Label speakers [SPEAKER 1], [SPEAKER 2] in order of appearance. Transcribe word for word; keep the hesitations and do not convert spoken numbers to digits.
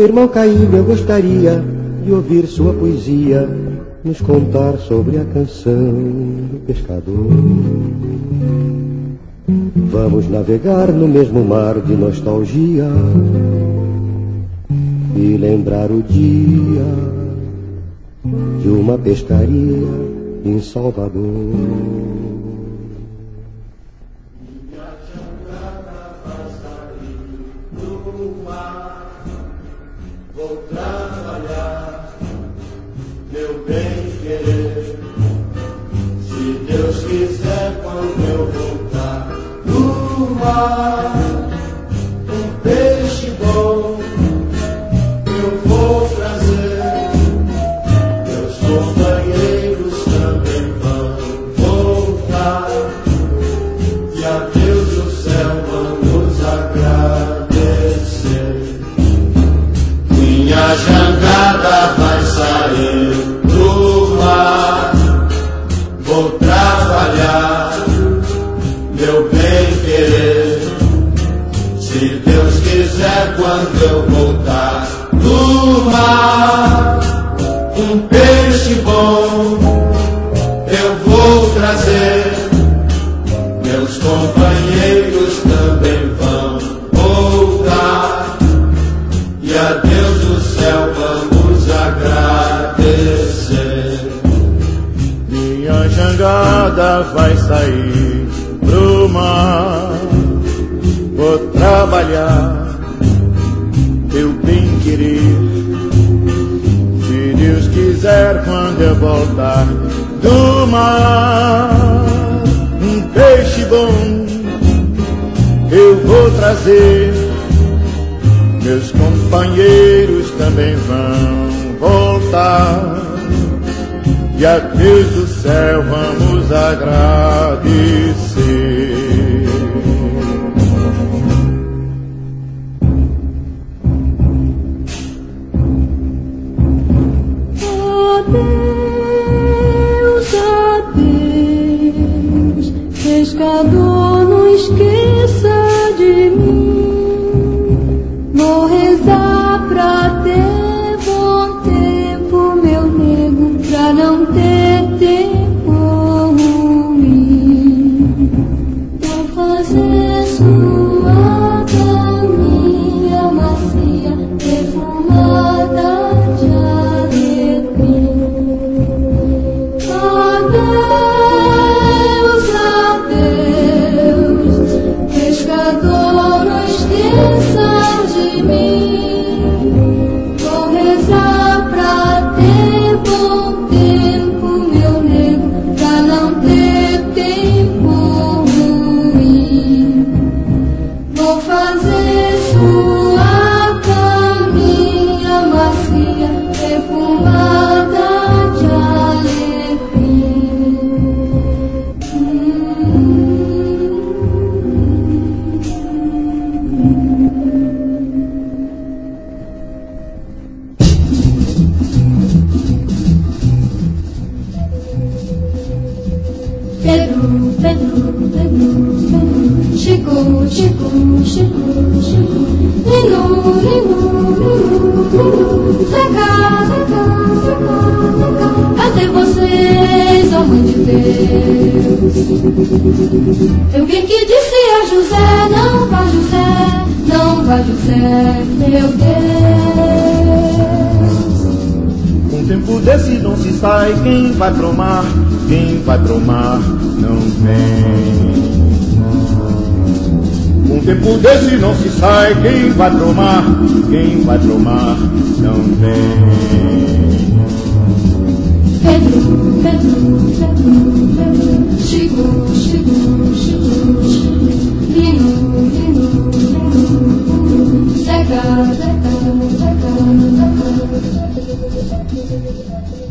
[SPEAKER 1] irmão Caim, eu gostaria de ouvir sua poesia nos contar sobre a canção do pescador. Vamos navegar no mesmo mar de nostalgia e lembrar o dia de uma pescaria em Salvador.
[SPEAKER 2] Vou trabalhar, meu bem querer. Se Deus quiser, quando eu voltar do mar, um peixe bom eu vou trazer. Meus companheiros também vão voltar, e a Deus do céu vamos agradecer. Minha jangada vai sair do mar, vou trabalhar, meu bem querer. Se Deus quiser, quando eu voltar do mar, um peixe bom eu vou trazer. Meus companheiros também vão voltar, e a Deus do céu vamos agradecer.
[SPEAKER 3] Minha jangada vai sair pro mar, vou trabalhar, meu bem querer. Se Deus quiser, quando eu voltar do mar, um peixe bom eu vou trazer. Meus companheiros também vão voltar, e a Deus do céu vamos agradecer.
[SPEAKER 4] Adeus, adeus, pescador, não esqueça de mim. Vou rezar pra ter bom tempo, meu nego, pra não ter tempo ruim. Vou fazer sua caminha macia, perfumada de alecrim. Adeus, adeus, pescador, não esqueça de mim. Vou rezar pra ter bom tempo, meu nego, pra não ter tempo ruim. Vou fazer sua caminha macia, perfumada de alecrim. Pedro, Pedro, Pedro, Pedro, chegou, chegou, chegou, chegou. Lindo, lindo, lindo, lindo. Zeca, Zeca, Zeca, Zeca. Cadê vocês, ó mãe de Deus? Eu vi que disse a José, não vá José, não vá José, meu Deus.
[SPEAKER 3] Um tempo desse não se sai, quem vai pro mar, quem vai pro mar não vem. Um tempo desse não se sai, quem vai pro mar, quem vai pro mar não vem.
[SPEAKER 4] Pedro, Pedro, Pedro, Pedro, chegou, chegou, chegou, chegou. Lino, Lino, Lino, Zeca, Zeca, Zeca, Zeca.